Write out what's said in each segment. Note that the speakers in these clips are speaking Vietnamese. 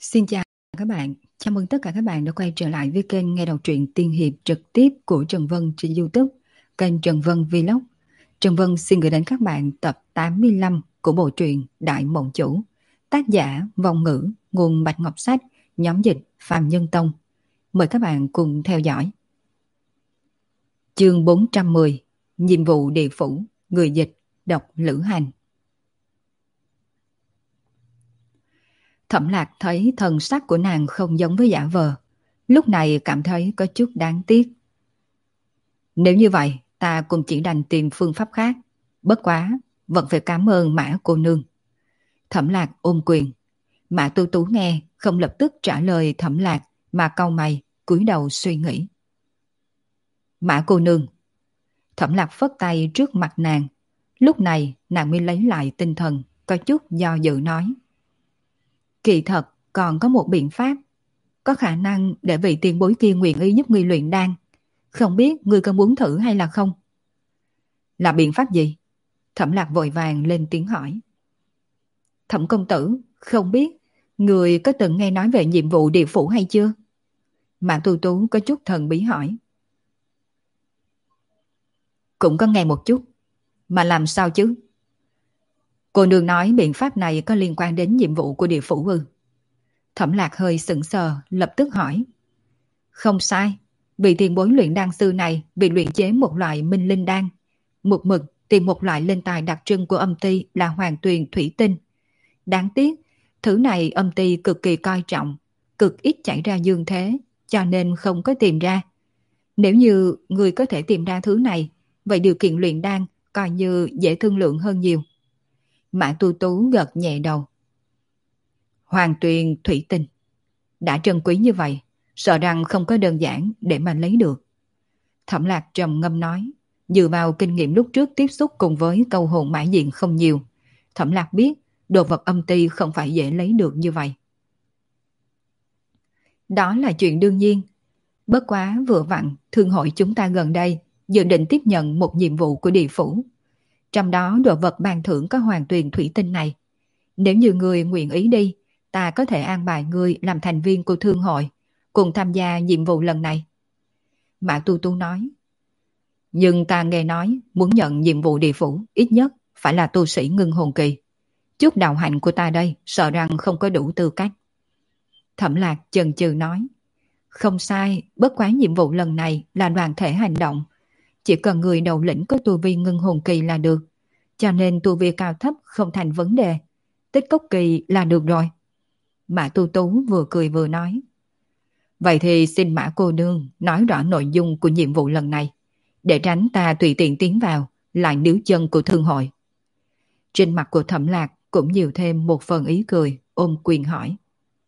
Xin chào các bạn, chào mừng tất cả các bạn đã quay trở lại với kênh nghe đọc truyện tiên hiệp trực tiếp của Trần Vân trên YouTube, kênh Trần Vân Vlog. Trần Vân xin gửi đến các bạn tập 85 của bộ truyện Đại Mộng Chủ, tác giả Vong Ngữ, nguồn Bạch Ngọc Sách, nhóm dịch Phàm Nhân Tông. Mời các bạn cùng theo dõi. Chương 410, nhiệm vụ địa phủ, người dịch, đọc Lữ Hành. Thẩm Lạc thấy thần sắc của nàng không giống với giả vờ, lúc này cảm thấy có chút đáng tiếc. Nếu như vậy, ta cũng chỉ đành tìm phương pháp khác, bất quá, vẫn phải cảm ơn Mã cô nương. Thẩm Lạc ôm quyền. Mã Tu Tú nghe, không lập tức trả lời Thẩm Lạc, mà cau mày, cúi đầu suy nghĩ. Mã cô nương. Thẩm Lạc phất tay trước mặt nàng. Lúc này, nàng mới lấy lại tinh thần, có chút do dự nói. Kỳ thật, còn có một biện pháp. Có khả năng để vị tiền bối kia nguyện ý giúp ngươi luyện đan. Không biết ngươi có muốn thử hay là không? Là biện pháp gì? Thẩm Lạc vội vàng lên tiếng hỏi. Thẩm công tử, không biết người có từng nghe nói về nhiệm vụ địa phủ hay chưa? Mã Tu Tú có chút thần bí hỏi. Cũng có nghe một chút. Mà làm sao chứ? Cô nương nói biện pháp này có liên quan đến nhiệm vụ của địa phủ ư? Thẩm Lạc hơi sững sờ, lập tức hỏi. Không sai, vị tiền bối luyện đan sư này bị luyện chế một loại minh linh đan. Một mực tìm một loại linh tài đặc trưng của âm ty là hoàng tuyền thủy tinh. Đáng tiếc, thứ này âm ty cực kỳ coi trọng, cực ít chảy ra dương thế, cho nên không có tìm ra. Nếu như người có thể tìm ra thứ này, vậy điều kiện luyện đan coi như dễ thương lượng hơn nhiều. Mã Tu Tú gật nhẹ đầu. Hoàng tuyền thủy tinh đã trân quý như vậy, sợ rằng không có đơn giản để mà lấy được. Thẩm Lạc trầm ngâm nói, dựa vào kinh nghiệm lúc trước tiếp xúc cùng với câu hồn mã diện không nhiều, Thẩm Lạc biết đồ vật âm ty không phải dễ lấy được như vậy. Đó là chuyện đương nhiên. Bất quá vừa vặn thương hội chúng ta gần đây dự định tiếp nhận một nhiệm vụ của địa phủ. Trong đó đồ vật ban thưởng có hoàng tuyền thủy tinh này. Nếu như người nguyện ý đi, ta có thể an bài ngươi làm thành viên của thương hội, cùng tham gia nhiệm vụ lần này. Mã Tu Tu nói. Nhưng ta nghe nói muốn nhận nhiệm vụ địa phủ ít nhất phải là tu sĩ ngưng hồn kỳ. Chút đạo hạnh của ta đây sợ rằng không có đủ tư cách. Thẩm Lạc chần chừ nói. Không sai, bất quá nhiệm vụ lần này là đoàn thể hành động. Chỉ cần người đầu lĩnh có tu vi ngưng hồn kỳ là được. Cho nên tu vi cao thấp không thành vấn đề. Tích cốc kỳ là được rồi. Mã Tu Tú vừa cười vừa nói. Vậy thì xin Mã cô nương nói rõ nội dung của nhiệm vụ lần này, để tránh ta tùy tiện tiến vào, lại níu chân của thương hội. Trên mặt của Thẩm Lạc cũng nhiều thêm một phần ý cười, ôm quyền hỏi.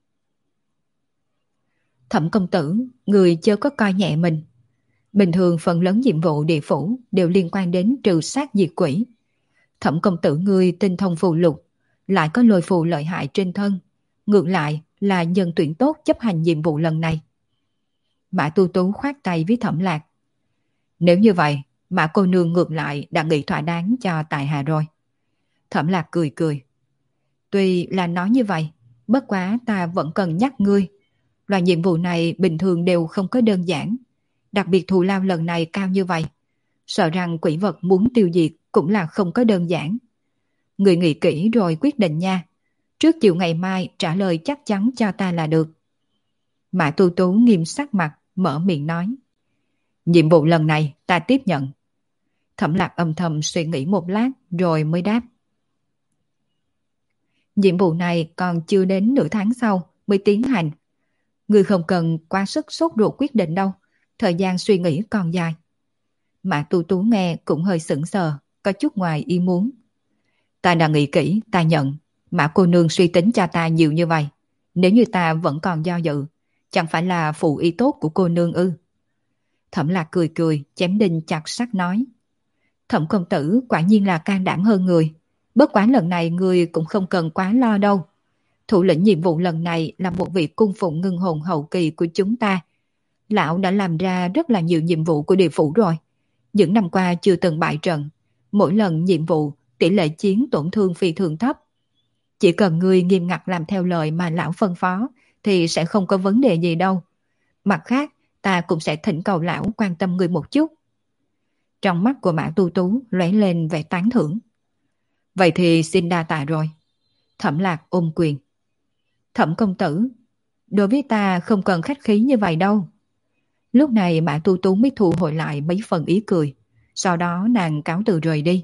Thẩm công tử, người chớ có coi nhẹ mình. Bình thường phần lớn nhiệm vụ địa phủ đều liên quan đến trừ sát diệt quỷ. Thẩm công tử ngươi tinh thông phù lục, lại có lôi phù lợi hại trên thân. Ngược lại là nhân tuyển tốt chấp hành nhiệm vụ lần này. Mã Tu Tú khoát tay với Thẩm Lạc. Nếu như vậy, Mã cô nương ngược lại đã nghĩ thỏa đáng cho tại hạ rồi. Thẩm Lạc cười cười. Tuy là nói như vậy, bất quá ta vẫn cần nhắc ngươi. Loại nhiệm vụ này bình thường đều không có đơn giản. Đặc biệt thù lao lần này cao như vậy. Sợ rằng quỷ vật muốn tiêu diệt cũng là không có đơn giản. Người nghĩ kỹ rồi quyết định nha. Trước chiều ngày mai trả lời chắc chắn cho ta là được. Mã Tu Tú nghiêm sắc mặt, mở miệng nói. Nhiệm vụ lần này ta tiếp nhận. Thẩm Lạc âm thầm suy nghĩ một lát rồi mới đáp. Nhiệm vụ này còn chưa đến nửa tháng sau mới tiến hành. Người không cần quá sức sốt ruột quyết định đâu. Thời gian suy nghĩ còn dài. Mã Tu Tú nghe cũng hơi sững sờ, có chút ngoài ý muốn. Ta đã nghĩ kỹ, ta nhận. Mã cô nương suy tính cho ta nhiều như vậy. Nếu như ta vẫn còn do dự, chẳng phải là phụ ý tốt của cô nương ư? Thẩm Lạc cười cười, chém đinh chặt sắt nói. Thẩm công tử quả nhiên là can đảm hơn người. Bất quá lần này người cũng không cần quá lo đâu. Thủ lĩnh nhiệm vụ lần này là một vị cung phụng ngưng hồn hậu kỳ của chúng ta. Lão đã làm ra rất là nhiều nhiệm vụ của địa phủ rồi. Những năm qua chưa từng bại trận. Mỗi lần nhiệm vụ tỷ lệ chiến tổn thương phi thường thấp. Chỉ cần ngươi nghiêm ngặt làm theo lời mà lão phân phó thì sẽ không có vấn đề gì đâu. Mặt khác, ta cũng sẽ thỉnh cầu lão quan tâm người một chút. Trong mắt của Mã Tu Tú lóe lên vẻ tán thưởng. Vậy thì xin đa tạ rồi. Thẩm Lạc ôm quyền. Thẩm công tử, đối với ta không cần khách khí như vậy đâu. Lúc này Mã Tu Tú mới thu hồi lại mấy phần ý cười. Sau đó nàng cáo từ rời đi.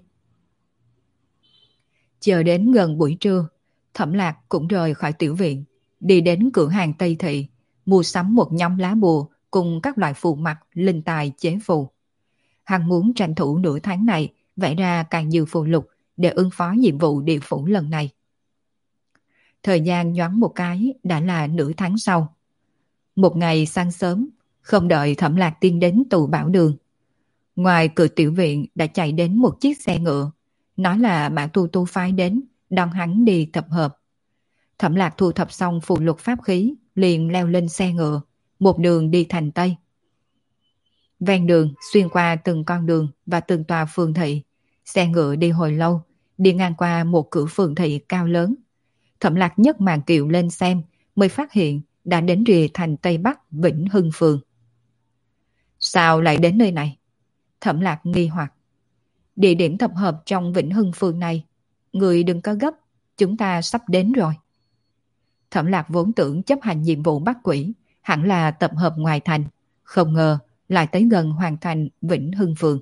Chờ đến gần buổi trưa, Thẩm Lạc cũng rời khỏi tiểu viện, đi đến cửa hàng Tây Thị, mua sắm một nhóm lá bùa cùng các loại phù mặt, linh tài chế phù. Hắn muốn tranh thủ nửa tháng này vẽ ra càng nhiều phù lục để ứng phó nhiệm vụ địa phủ lần này. Thời gian nhoáng một cái đã là nửa tháng sau. Một ngày sáng sớm, không đợi Thẩm Lạc tiên đến tù bảo đường. Ngoài cửa tiểu viện đã chạy đến một chiếc xe ngựa, nói là Mã Tu Tu phái đến, đón hắn đi tập hợp. Thẩm Lạc thu thập xong phù lục pháp khí, liền leo lên xe ngựa, một đường đi thành Tây. Ven đường, xuyên qua từng con đường và từng tòa phường thị, xe ngựa đi hồi lâu, đi ngang qua một cửa phường thị cao lớn. Thẩm Lạc nhấc màn kiệu lên xem, mới phát hiện đã đến rìa thành Tây Bắc Vĩnh Hưng phường. Sao lại đến nơi này? Thẩm Lạc nghi hoặc. Địa điểm tập hợp trong Vĩnh Hưng phường này, người đừng có gấp, chúng ta sắp đến rồi. Thẩm Lạc vốn tưởng chấp hành nhiệm vụ bắt quỷ hẳn là tập hợp ngoài thành, không ngờ lại tới gần hoàn thành Vĩnh Hưng phường.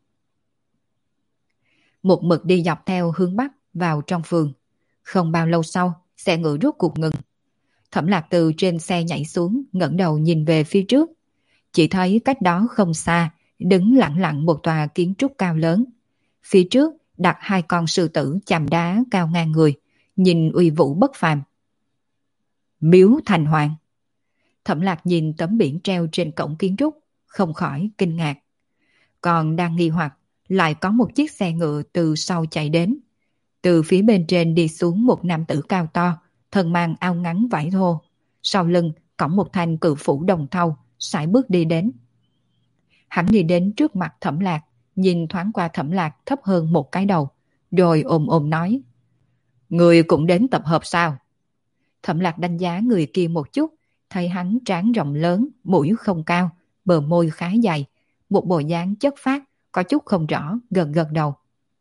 Một mực đi dọc theo hướng Bắc vào trong phường. Không bao lâu sau, xe ngựa rốt cuộc ngừng. Thẩm Lạc từ trên xe nhảy xuống, ngẩng đầu nhìn về phía trước. Chỉ thấy cách đó không xa, đứng lặng lặng một tòa kiến trúc cao lớn. Phía trước đặt hai con sư tử chạm đá cao ngang người, nhìn uy vũ bất phàm. Miếu Thành Hoàng. Thẩm Lạc nhìn tấm biển treo trên cổng kiến trúc, không khỏi kinh ngạc. Còn đang nghi hoặc, lại có một chiếc xe ngựa từ sau chạy đến. Từ phía bên trên đi xuống một nam tử cao to, thân mang áo ngắn vải thô. Sau lưng cõng một thanh cự phủ đồng thau, sải bước đi đến. Hắn đi đến trước mặt Thẩm Lạc, nhìn thoáng qua Thẩm Lạc thấp hơn một cái đầu, rồi ồm ồm nói. Người cũng đến tập hợp sao? Thẩm Lạc đánh giá người kia một chút, thấy hắn trán rộng lớn, mũi không cao, bờ môi khá dày, một bộ dáng chất phác, có chút không rõ, gật gật đầu.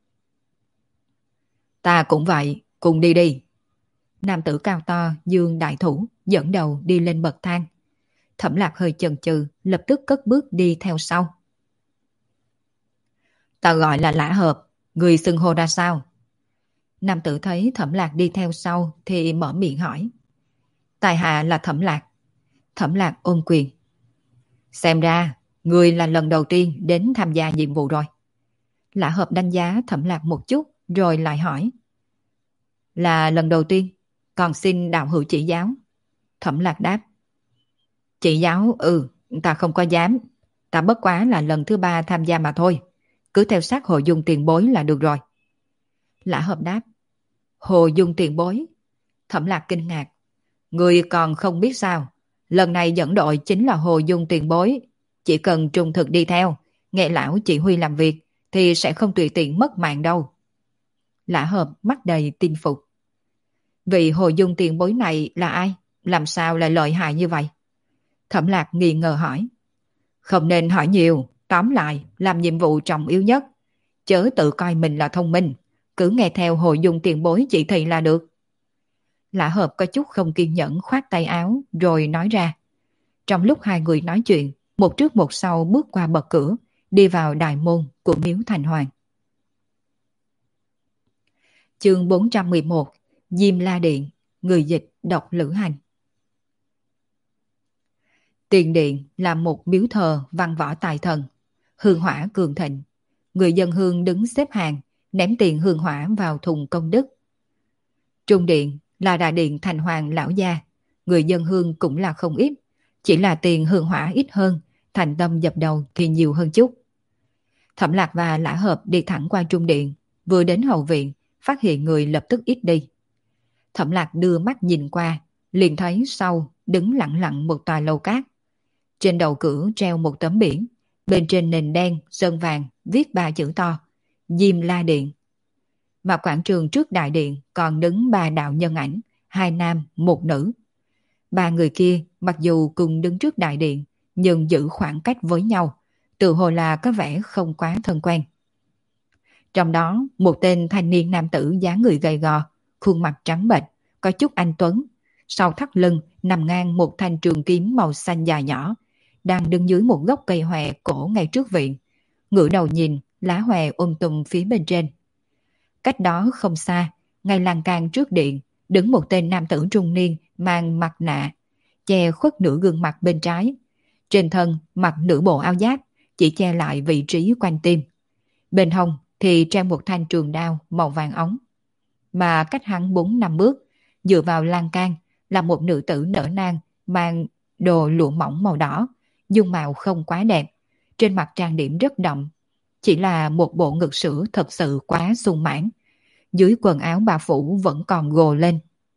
Ta cũng vậy, cùng đi đi. Nam tử cao to, dương đại thủ, dẫn đầu đi lên bậc thang. Thẩm Lạc hơi chần chừ, lập tức cất bước đi theo sau. Ta gọi là Lã Hợp, người xưng hô ra sao? Nam tử thấy Thẩm Lạc đi theo sau thì mở miệng hỏi. Tài hạ là Thẩm Lạc. Thẩm Lạc ôm quyền. Xem ra, người là lần đầu tiên đến tham gia nhiệm vụ rồi. Lã Hợp đánh giá Thẩm Lạc một chút, rồi lại hỏi. Là lần đầu tiên, còn xin đạo hữu chỉ giáo. Thẩm Lạc đáp. Chỉ giáo, ta không có dám. Ta bất quá là lần thứ 3 tham gia mà thôi. Cứ theo sát Hồ Dung tiền bối là được rồi. Lã Hợp đáp. Hồ Dung tiền bối. Thẩm Lạc kinh ngạc. Người còn không biết sao. Lần này dẫn đội chính là Hồ Dung tiền bối. Chỉ cần trung thực đi theo, nghe lão chỉ huy làm việc, thì sẽ không tùy tiện mất mạng đâu. Lã Hợp mắt đầy tin phục. Vị Hồ Dung tiền bối này là ai? Làm sao lại lợi hại như vậy? Thẩm Lạc nghi ngờ hỏi. Không nên hỏi nhiều, tóm lại làm nhiệm vụ trọng yếu nhất. Chớ tự coi mình là thông minh, cứ nghe theo Hồ Dung tiền bối chỉ thị là được. Lã Hợp có chút không kiên nhẫn khoát tay áo rồi nói ra. Trong lúc hai người nói chuyện, một trước một sau bước qua bậc cửa, đi vào đại môn của Miếu Thành Hoàng. Chương 411, Diêm La Điện, người dịch đọc Lữ Hành. Tiền điện là một miếu thờ văn võ tài thần, hương hỏa cường thịnh. Người dân hương đứng xếp hàng, ném tiền hương hỏa vào thùng công đức. Trung điện là đại điện Thành Hoàng lão gia, người dân hương cũng là không ít, chỉ là tiền hương hỏa ít hơn, thành tâm dập đầu thì nhiều hơn chút. Thẩm Lạc và Lã Hợp đi thẳng qua trung điện, vừa đến hậu viện, phát hiện người lập tức ít đi. Thẩm Lạc đưa mắt nhìn qua, liền thấy sau đứng lặng lặng một tòa lầu cát. Trên đầu cửa treo một tấm biển, bên trên nền đen sơn vàng viết 3 chữ to: Diêm La Điện. Mà quảng trường trước đại điện còn đứng 3 đạo nhân ảnh, 2 nam, 1 nữ. Ba người kia mặc dù cùng đứng trước đại điện, nhưng giữ khoảng cách với nhau, tự hồ là có vẻ không quá thân quen. Trong đó, một tên thanh niên nam tử dáng người gầy gò, khuôn mặt trắng bệch, có chút anh tuấn. Sau thắt lưng nằm ngang một thanh trường kiếm màu xanh dài nhỏ, đang đứng dưới một gốc cây hòe cổ ngay trước viện. Ngửa đầu nhìn, lá hòe tùm phía bên trên. Cách đó không xa, ngay lan can trước điện, đứng một tên nam tử trung niên mang mặt nạ, che khuất nửa gương mặt bên trái. Trên thân mặc nửa bộ áo giáp, chỉ che lại vị trí quanh tim. Bên hông thì treo một thanh trường đao màu vàng óng. Mà cách hắn 4-5 bước, dựa vào lan can là một nữ tử nở nang mang đồ lụa mỏng màu đỏ, dung mạo không quá đẹp, trên mặt trang điểm rất đậm, chỉ là một bộ ngực sữa thật sự quá sung mãn, dưới quần áo bà phủ vẫn còn gồ lên.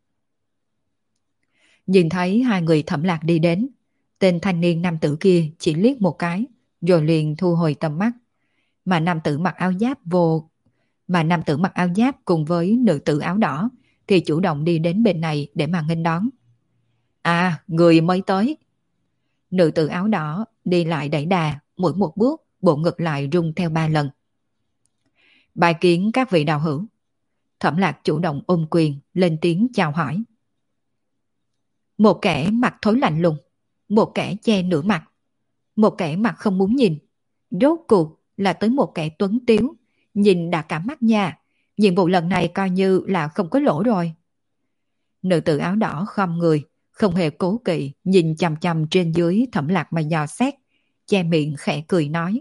Nhìn thấy hai người Thẩm Lạc đi đến, tên thanh niên nam tử kia chỉ liếc một cái, rồi liền thu hồi tầm mắt. Mà nam tử mặc áo giáp cùng với nữ tử áo đỏ thì chủ động đi đến bên này để mà nghênh đón. À, người mới tới. Nữ tử áo đỏ đi lại đẩy đà, mỗi một bước bộ ngực lại rung theo 3 lần. Bài kiến các vị đạo hữu. Thẩm Lạc chủ động ôm quyền lên tiếng chào hỏi. Một kẻ mặt thối lạnh lùng, một kẻ che nửa mặt, một kẻ mặt không muốn nhìn. Rốt cuộc là tới một kẻ tuấn tiếu, nhìn đã cả mắt nha. Nhiệm vụ lần này coi như là không có lỗ rồi. Nữ tử áo đỏ khom người, không hề cố kỵ, nhìn chằm chằm trên dưới Thẩm Lạc mà dò xét, che miệng khẽ cười nói.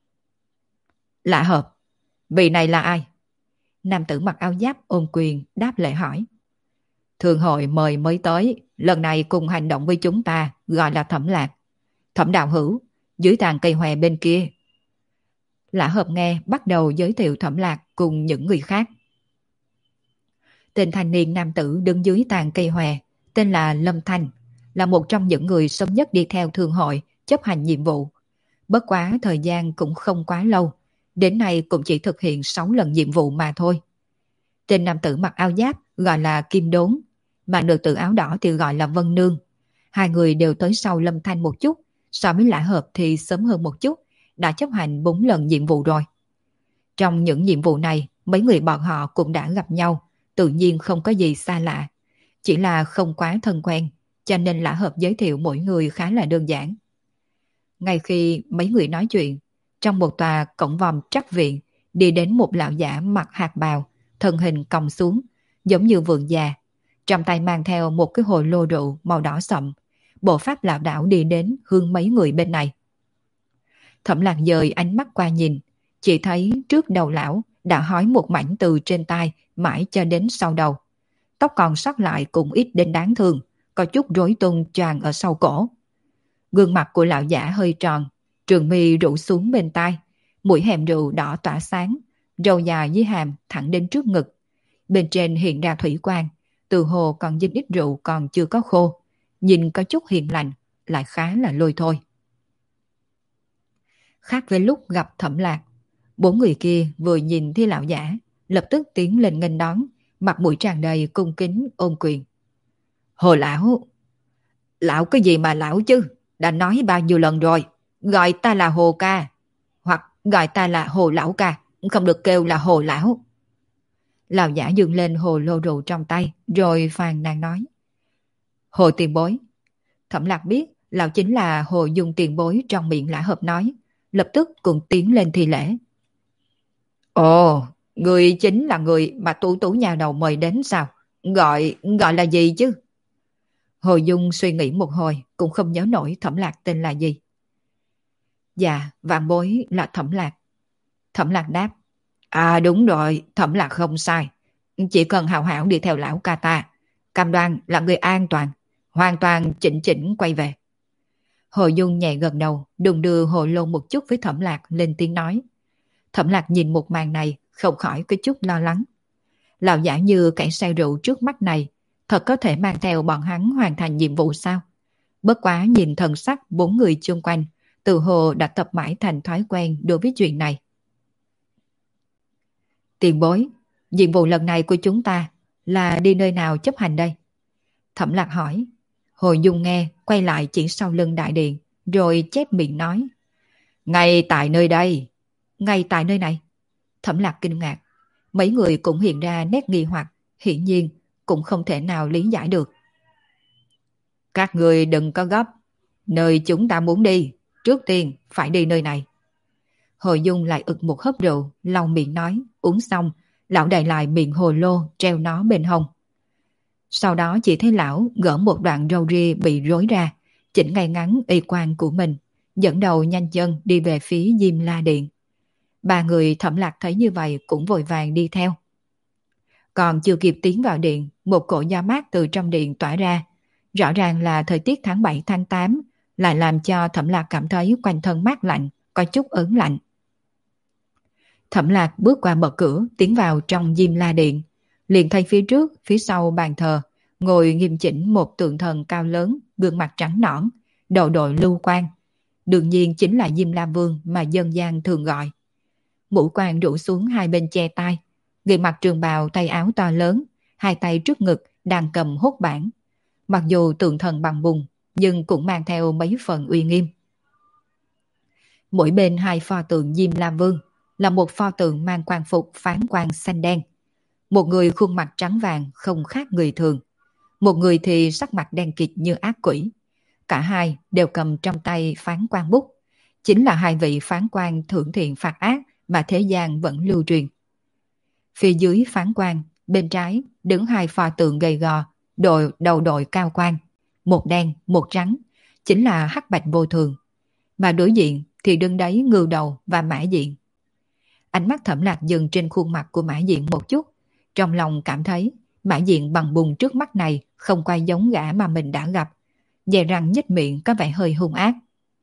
Lạ hợp, vị này là ai? Nam tử mặc áo giáp ôm quyền đáp lễ hỏi. Thường hội mời mới tới, lần này cùng hành động với chúng ta, gọi là Thẩm Lạc. Thẩm đạo hữu, dưới tàn cây hòe bên kia. Lã Hợp nghe bắt đầu giới thiệu Thẩm Lạc cùng những người khác. Tên thanh niên nam tử đứng dưới tàn cây hòe, tên là Lâm Thanh, là một trong những người sớm nhất đi theo thương hội chấp hành nhiệm vụ. Bất quá thời gian cũng không quá lâu, đến nay cũng chỉ thực hiện 6 lần nhiệm vụ mà thôi. Tên nam tử mặc áo giáp gọi là Kim Đốn, mà nữ tử áo đỏ thì gọi là Vân Nương. Hai người đều tới sau Lâm Thanh một chút, so với Lã Hợp thì sớm hơn một chút, đã chấp hành 4 lần nhiệm vụ rồi. Trong những nhiệm vụ này, mấy người bọn họ cũng đã gặp nhau, tự nhiên không có gì xa lạ. Chỉ là không quá thân quen, cho nên Lã Hợp giới thiệu mỗi người khá là đơn giản. Ngay khi mấy người nói chuyện, trong một tòa cổng vòm trắc viện, đi đến một lão giả mặc hạt bào, thân hình còng xuống, giống như vườn già, trong tay mang theo một cái hồ lô rượu màu đỏ sậm. Bộ pháp lảo đảo đi đến hướng mấy người bên này. Thẩm Lạc dời ánh mắt qua nhìn, chỉ thấy trước đầu lão đã hói một mảnh từ trên tai mãi cho đến sau đầu. Tóc còn sót lại cũng ít đến đáng thương, có chút rối tung choàng ở sau cổ. Gương mặt của lão giả hơi tròn, trường mi rũ xuống bên tai, mũi hẻm rượu đỏ tỏa sáng, râu dài dưới hàm thẳng đến trước ngực. Bên trên hiện ra thủy quang, từ hồ còn dính ít rượu còn chưa có khô, nhìn có chút hiền lành, lại khá là lôi thôi. Khác với lúc gặp Thẩm Lạc, 4 người kia vừa nhìn thấy lão giả, lập tức tiến lên nghênh đón, mặt mũi tràn đầy cung kính ôm quyền. Hồ lão! Lão cái gì mà lão chứ? Đã nói bao nhiêu lần rồi, gọi ta là Hồ ca, hoặc gọi ta là Hồ lão ca, không được kêu là Hồ lão. Lão giả dừng lên hồ lô rượu trong tay, rồi phàn nàn nói. Hồ tiền bối. Thẩm Lạc biết lão chính là Hồ Dung tiền bối trong miệng Lã Hợp nói, lập tức cùng tiến lên thi lễ. Ồ, người chính là người mà Tú Tú nhà đầu mời đến sao? Gọi là gì chứ? Hồ Dung suy nghĩ một hồi, cũng không nhớ nổi Thẩm Lạc tên là gì. Dạ, vạn bối là Thẩm Lạc. Thẩm Lạc đáp. À đúng rồi, Thẩm Lạc không sai. Chỉ cần hào hảo đi theo lão ca ta, cam đoan là người an toàn, hoàn toàn chỉnh chỉnh quay về. Hồ Dung nhẹ gật đầu, đùng đưa hồ lô một chút với Thẩm Lạc, lên tiếng nói. Thẩm Lạc nhìn một màn này, không khỏi có chút lo lắng. Lão giả như kẻ say rượu trước mắt này, thật có thể mang theo bọn hắn hoàn thành nhiệm vụ sao? Bất quá nhìn thần sắc 4 người chung quanh, từ hồ đã tập mãi thành thói quen đối với chuyện này. Tiền bối, nhiệm vụ lần này của chúng ta là đi nơi nào chấp hành đây? Thẩm Lạc hỏi. Hồi Dung nghe, quay lại chỉ sau lưng đại điện, rồi chép miệng nói. Ngay tại nơi đây. Ngay tại nơi này. Thẩm Lạc kinh ngạc. Mấy người cũng hiện ra nét nghi hoặc, hiển nhiên cũng không thể nào lý giải được. Các người đừng có gấp. Nơi chúng ta muốn đi, trước tiên phải đi nơi này. Hồi Dung lại ực một hớp rượu, lau miệng nói, uống xong, lão đậy lại miệng hồ lô, treo nó bên hông. Sau đó chỉ thấy lão gỡ một đoạn râu ria bị rối ra, chỉnh ngay ngắn y quan của mình, dẫn đầu nhanh chân đi về phía Diêm La Điện. Ba người Thẩm Lạc thấy như vậy cũng vội vàng đi theo. Còn chưa kịp tiến vào điện, một cỗ gió mát từ trong điện tỏa ra. Rõ ràng là thời tiết tháng 7 tháng 8, lại làm cho Thẩm Lạc cảm thấy quanh thân mát lạnh, có chút ớn lạnh. Thẩm Lạc bước qua bậc cửa, tiến vào trong Diêm La Điện, liền thấy phía trước, phía sau bàn thờ, ngồi nghiêm chỉnh một tượng thần cao lớn, gương mặt trắng nõn, đầu đội lưu quan. Đương nhiên chính là Diêm La Vương mà dân gian thường gọi. Mũ quan rủ xuống hai bên che tai, người mặc trường bào tay áo to lớn, hai tay trước ngực đang cầm hốt bản. Mặc dù tượng thần bằng bùn, nhưng cũng mang theo mấy phần uy nghiêm. Mỗi bên hai pho tượng Diêm La Vương là một pho tượng mang quan phục phán quan xanh đen. Một người khuôn mặt trắng vàng không khác người thường, một người thì sắc mặt đen kịt như ác quỷ. Cả hai đều cầm trong tay phán quan bút, chính là hai vị phán quan thưởng thiện phạt ác mà thế gian vẫn lưu truyền. Phía dưới phán quan, bên trái đứng hai pho tượng gầy gò, đầu đội cao quan, một đen một trắng, chính là hắc bạch vô thường. Mà đối diện thì đứng đấy Ngưu Đầu và Mã Diện. Ánh mắt Thẩm Lạc dừng trên khuôn mặt của Mã Diện một chút, trong lòng cảm thấy Mã Diện bằng bùn trước mắt này không quay giống gã mà mình đã gặp, dè răng nhếch miệng có vẻ hơi hung ác.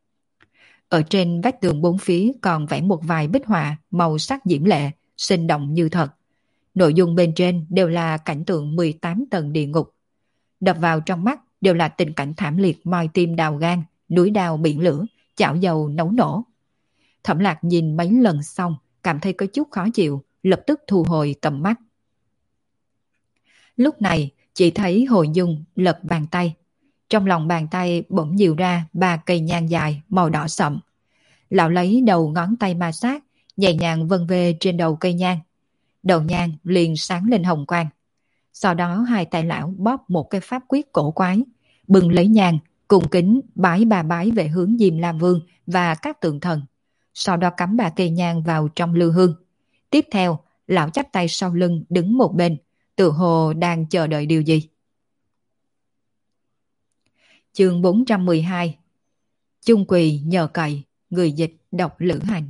Ở trên vách tường bốn phía còn vẽ một vài bích họa màu sắc diễm lệ, sinh động như thật. Nội dung bên trên đều là cảnh tượng 18 tầng địa ngục. Đập vào trong mắt đều là tình cảnh thảm liệt moi tim đào gan, núi đao biển lửa, chảo dầu nấu nổ. Thẩm Lạc nhìn mấy lần xong, cảm thấy có chút khó chịu, lập tức thu hồi tầm mắt. Lúc này, chỉ thấy Hồi Dung lật bàn tay. Trong lòng bàn tay bỗng nhiều ra 3 cây nhang dài màu đỏ sậm. Lão lấy đầu ngón tay ma sát, nhẹ nhàng vân về trên đầu cây nhang. Đầu nhang liền sáng lên hồng quang. Sau đó hai tay lão bóp một cái pháp quyết cổ quái, bừng lấy nhang, cung kính bái ba bái về hướng Diêm La Vương và các tượng thần. Sau đó cắm 3 cây nhang vào trong lư hương. Tiếp theo, lão chắp tay sau lưng đứng một bên, tự hồ đang chờ đợi điều gì. Chương 412. Chung quỳ nhờ cậy, người dịch đọc Lữ Hành.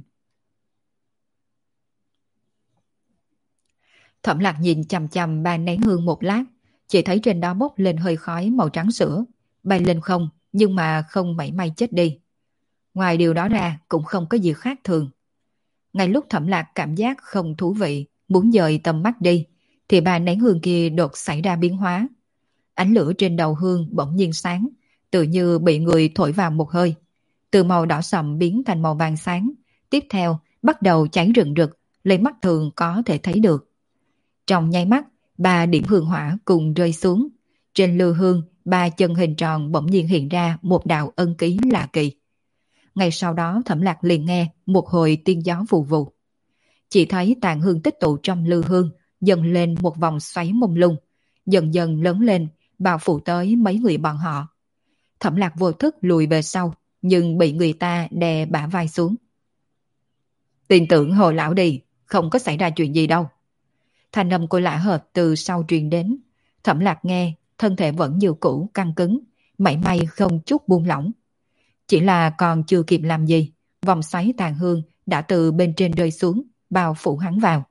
Thẩm Lạc nhìn chằm chằm 3 nén hương một lát, chỉ thấy trên đó bốc lên hơi khói màu trắng sữa, bay lên không nhưng mà không mảy may chết đi. Ngoài điều đó ra cũng không có gì khác thường. Ngay lúc Thẩm Lạc cảm giác không thú vị, muốn dời tầm mắt đi, thì 3 nén hương kia đột xảy ra biến hóa. Ánh lửa trên đầu hương bỗng nhiên sáng, tự như bị người thổi vào một hơi. Từ màu đỏ sậm biến thành màu vàng sáng, tiếp theo bắt đầu cháy rừng rực, lấy mắt thường có thể thấy được. Trong nháy mắt, 3 điểm hương hỏa cùng rơi xuống. Trên lư hương, 3 chân hình tròn bỗng nhiên hiện ra một đạo ân ký lạ kỳ. Ngay sau đó Thẩm Lạc liền nghe một hồi tiên gió vù vù. Chỉ thấy tàn hương tích tụ trong lư hương dần lên một vòng xoáy mông lung, dần dần lớn lên, bao phủ tới mấy người bọn họ. Thẩm Lạc vô thức lùi về sau, nhưng bị người ta đè bả vai xuống. Tin tưởng Hồi lão đi, không có xảy ra chuyện gì đâu. Thanh âm của Lã Hợp từ sau truyền đến. Thẩm Lạc nghe, thân thể vẫn như cũ căng cứng, mảy may không chút buông lỏng. Chỉ là còn chưa kịp làm gì, vòng xoáy tàn hương đã từ bên trên rơi xuống, bao phủ hắn vào.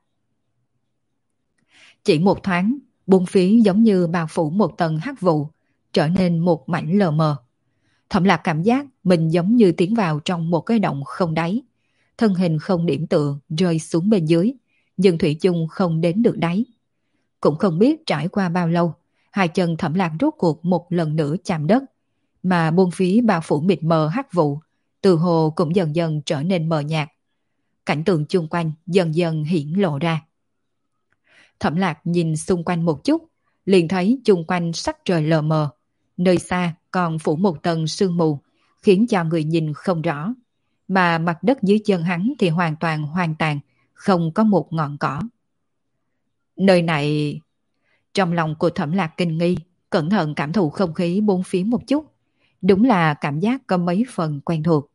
Chỉ một thoáng, bốn phía giống như bao phủ một tầng hắc vụ, trở nên một mảnh lờ mờ. Thẩm Lạc cảm giác mình giống như tiến vào trong một cái động không đáy. Thân hình không điểm tựa rơi xuống bên dưới, nhưng thủy chung không đến được đáy. Cũng không biết trải qua bao lâu, hai chân Thẩm Lạc rốt cuộc một lần nữa chạm đất, mà bốn phía bao phủ mịt mờ hắc vụ, từ hồ cũng dần dần trở nên mờ nhạt. Cảnh tượng chung quanh dần dần hiển lộ ra. Thẩm Lạc nhìn xung quanh một chút, liền thấy chung quanh sắc trời lờ mờ, Nơi xa còn phủ một tầng sương mù, khiến cho người nhìn không rõ. Mà mặt đất dưới chân hắn thì hoàn toàn hoang tàn, không có một ngọn cỏ. Nơi này... Trong lòng của Thẩm Lạc kinh nghi, cẩn thận cảm thụ không khí bốn phía một chút. Đúng là cảm giác có mấy phần quen thuộc.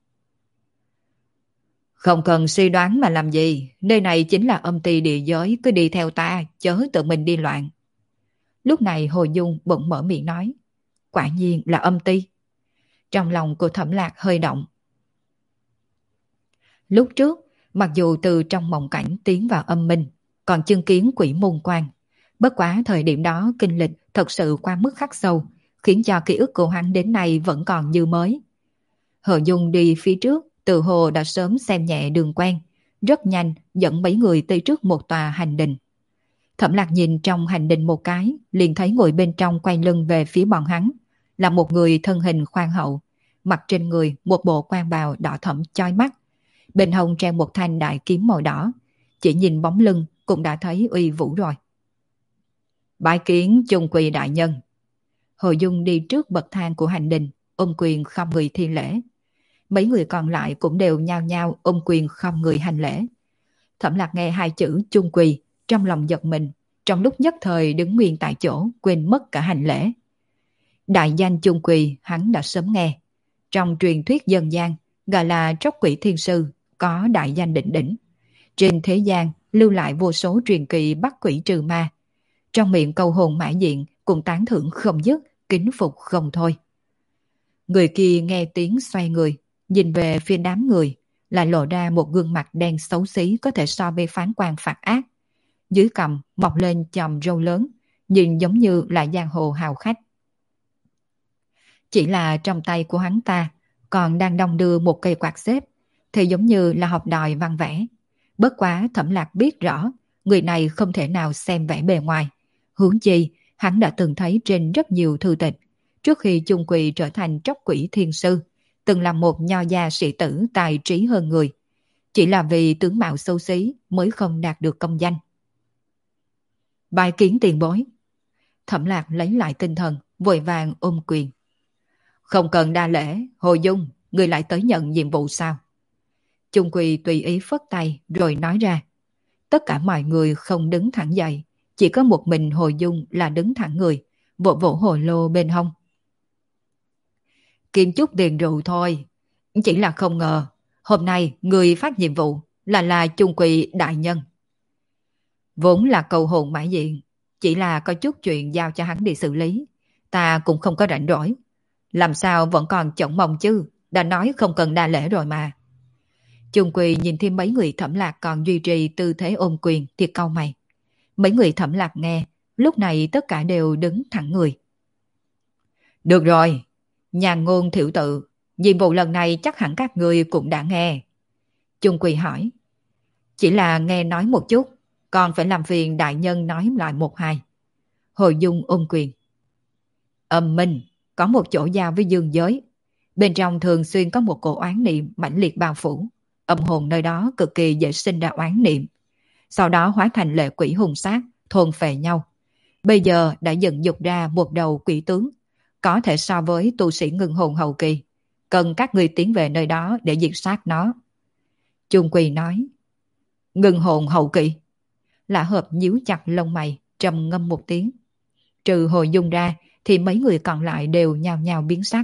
Không cần suy đoán mà làm gì, nơi này chính là âm ty địa giới, cứ đi theo ta, chớ tự mình đi loạn. Lúc này Hồ Dung bỗng mở miệng nói, quả nhiên là âm ty. Trong lòng của Thẩm Lạc hơi động. Lúc trước, mặc dù từ trong mộng cảnh tiến vào âm minh, còn chứng kiến quỷ môn quan, bất quá thời điểm đó kinh lịch thật sự quá mức khắc sâu, khiến cho ký ức của hắn đến nay vẫn còn như mới. Hồ Dung đi phía trước, tự hồ đã sớm xem nhẹ đường quen, rất nhanh dẫn mấy người tới trước một tòa hành đình. Thẩm Lạc nhìn trong hành đình một cái, liền thấy ngồi bên trong quay lưng về phía bọn hắn, là một người thân hình khoan hậu, mặc trên người một bộ quan bào đỏ thẫm chói mắt, bên hông treo một thanh đại kiếm màu đỏ, chỉ nhìn bóng lưng cũng đã thấy uy vũ rồi. Bái kiến Chung Quỳ đại nhân. Hồ Dung đi trước bậc thang của hành đình, ôm quyền không người thi lễ. Mấy người còn lại cũng đều nhao nhao ôm quyền không người hành lễ. Thẩm Lạc nghe hai chữ Chung Quỳ, trong lòng giật mình, trong lúc nhất thời đứng nguyên tại chỗ, quên mất cả hành lễ. Đại danh Chung Quỳ hắn đã sớm nghe. Trong truyền thuyết dân gian, gọi là Tróc Quỷ Thiên Sư, có đại danh đỉnh đỉnh. Trên thế gian lưu lại vô số truyền kỳ bắt quỷ trừ ma. Trong miệng câu hồn mã diện cũng tán thưởng không dứt, kính phục không thôi. Người kia nghe tiếng xoay người, nhìn về phía đám người, lại lộ ra một gương mặt đen xấu xí có thể so với phán quan phạt ác. Dưới cằm mọc lên chòm râu lớn, nhìn giống như là giang hồ hào khách. Chỉ là trong tay của hắn ta còn đang đong đưa một cây quạt xếp, thì giống như là học đòi văn vẽ. Bất quá Thẩm Lạc biết rõ, người này không thể nào xem vẽ bề ngoài. Huống chi, hắn đã từng thấy trên rất nhiều thư tịch, trước khi Chung Quỳ trở thành Tróc Quỷ Thiên Sư, từng là một nho gia sĩ tử tài trí hơn người. Chỉ là vì tướng mạo xấu xí mới không đạt được công danh. Bài kiến tiền bối. Thẩm Lạc lấy lại tinh thần, vội vàng ôm quyền. Không cần đa lễ, Hồ Dung, người lại tới nhận nhiệm vụ sao? Chung Quỳ tùy ý phất tay rồi nói ra. Tất cả mọi người không đứng thẳng dậy, chỉ có một mình Hồ Dung là đứng thẳng người, vỗ vỗ hồ lô bên hông. Kiếm chút tiền rượu thôi, chỉ là không ngờ, hôm nay người phát nhiệm vụ là Chung Quỳ đại nhân. Vốn là cầu hồn mã diện, chỉ là có chút chuyện giao cho hắn đi xử lý, ta cũng không có rảnh rỗi. Làm sao vẫn còn chổng mong chứ, đã nói không cần đa lễ rồi mà. Chung Quỳ nhìn thêm mấy người Thẩm Lạc còn duy trì tư thế ôm quyền thì cau mày. Mấy người Thẩm Lạc nghe, lúc này tất cả đều đứng thẳng người. Được rồi, nhàn ngôn thiểu tự, nhiệm vụ lần này chắc hẳn các người cũng đã nghe. Chung Quỳ hỏi. Chỉ là nghe nói một chút, còn phải làm phiền đại nhân nói lại một hai. Hồ Dung ôm quyền. Âm minh, có một chỗ giao với dương giới. Bên trong thường xuyên có một cổ oán niệm mãnh liệt bao phủ. Âm hồn nơi đó cực kỳ dễ sinh ra oán niệm. Sau đó hóa thành lệ quỷ hung sát, thôn phệ nhau. Bây giờ đã dựng dục ra một đầu quỷ tướng, có thể so với tu sĩ ngưng hồn hậu kỳ. Cần các người tiến về nơi đó để diệt sát nó. Chung Quỳ nói. Ngưng hồn hậu kỳ. Lã Hợp nhíu chặt lông mày, trầm ngâm một tiếng. Trừ Hồ Dung ra thì mấy người còn lại đều nhao nhao biến sắc.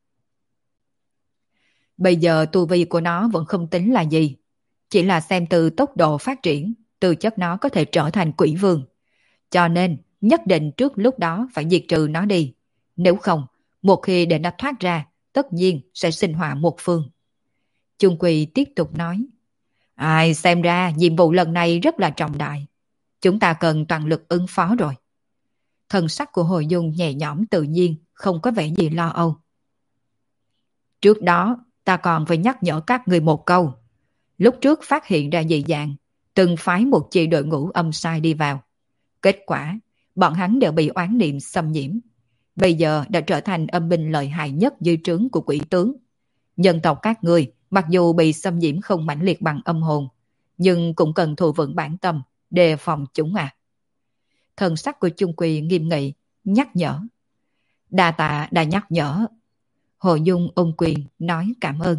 Bây giờ tu vi của nó vẫn không tính là gì. Chỉ là xem từ tốc độ phát triển, tư chất nó có thể trở thành quỷ vương. Cho nên nhất định trước lúc đó phải diệt trừ nó đi. Nếu không, một khi để nó thoát ra, tất nhiên sẽ sinh họa một phương. Chung Quỳ tiếp tục nói. Ai xem ra nhiệm vụ lần này rất là trọng đại. Chúng ta cần toàn lực ứng phó rồi. Thần sắc của Hồ Dung nhẹ nhõm tự nhiên, không có vẻ gì lo âu. Trước đó, ta còn phải nhắc nhở các người một câu. Lúc trước phát hiện ra dị dạng, từng phái một chi đội ngũ âm sai đi vào. Kết quả, bọn hắn đều bị oán niệm xâm nhiễm. Bây giờ đã trở thành âm binh lợi hại nhất dưới trướng của quỷ tướng. Nhân tộc các người, mặc dù bị xâm nhiễm không mãnh liệt bằng âm hồn, nhưng cũng cần thủ vững bản tâm, đề phòng chúng à. Thần sắc của Chung Quỳ nghiêm nghị, nhắc nhở. Đa tạ đã nhắc nhở. Hồ Dung ôm quyền nói cảm ơn.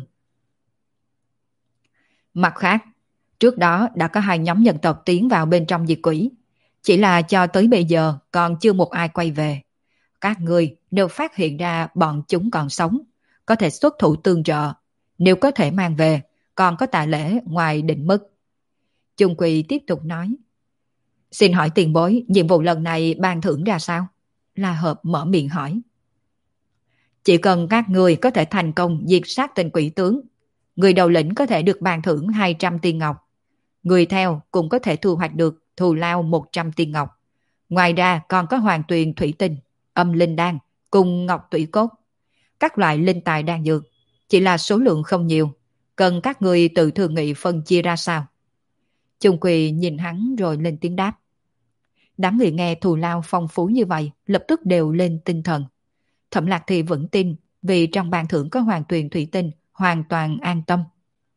Mặt khác, trước đó đã có 2 nhóm nhân tộc tiến vào bên trong diệt quỷ. Chỉ là cho tới bây giờ còn chưa một ai quay về. Các ngươi nếu phát hiện ra bọn chúng còn sống, có thể xuất thủ tương trợ. Nếu có thể mang về, còn có tạ lễ ngoài định mức. Chung Quỳ tiếp tục nói. Xin hỏi tiền bối, nhiệm vụ lần này ban thưởng ra sao? La Hợp mở miệng hỏi. Chỉ cần các người có thể thành công diệt sát tên quỷ tướng, người đầu lĩnh có thể được ban thưởng 200 tiên ngọc. Người theo cũng có thể thu hoạch được thù lao 100 tiên ngọc. Ngoài ra còn có hoàng tuyền thủy tinh, âm linh đan cùng ngọc tủy cốt. Các loại linh tài đan dược, chỉ là số lượng không nhiều. Cần các người tự thương nghị phân chia ra sao? Chung Quỳ nhìn hắn rồi lên tiếng đáp. Đám người nghe thù lao phong phú như vậy lập tức đều lên tinh thần. Thẩm Lạc thì vẫn tin vì trong ban thưởng có hoàng tuyền thủy tinh, hoàn toàn an tâm.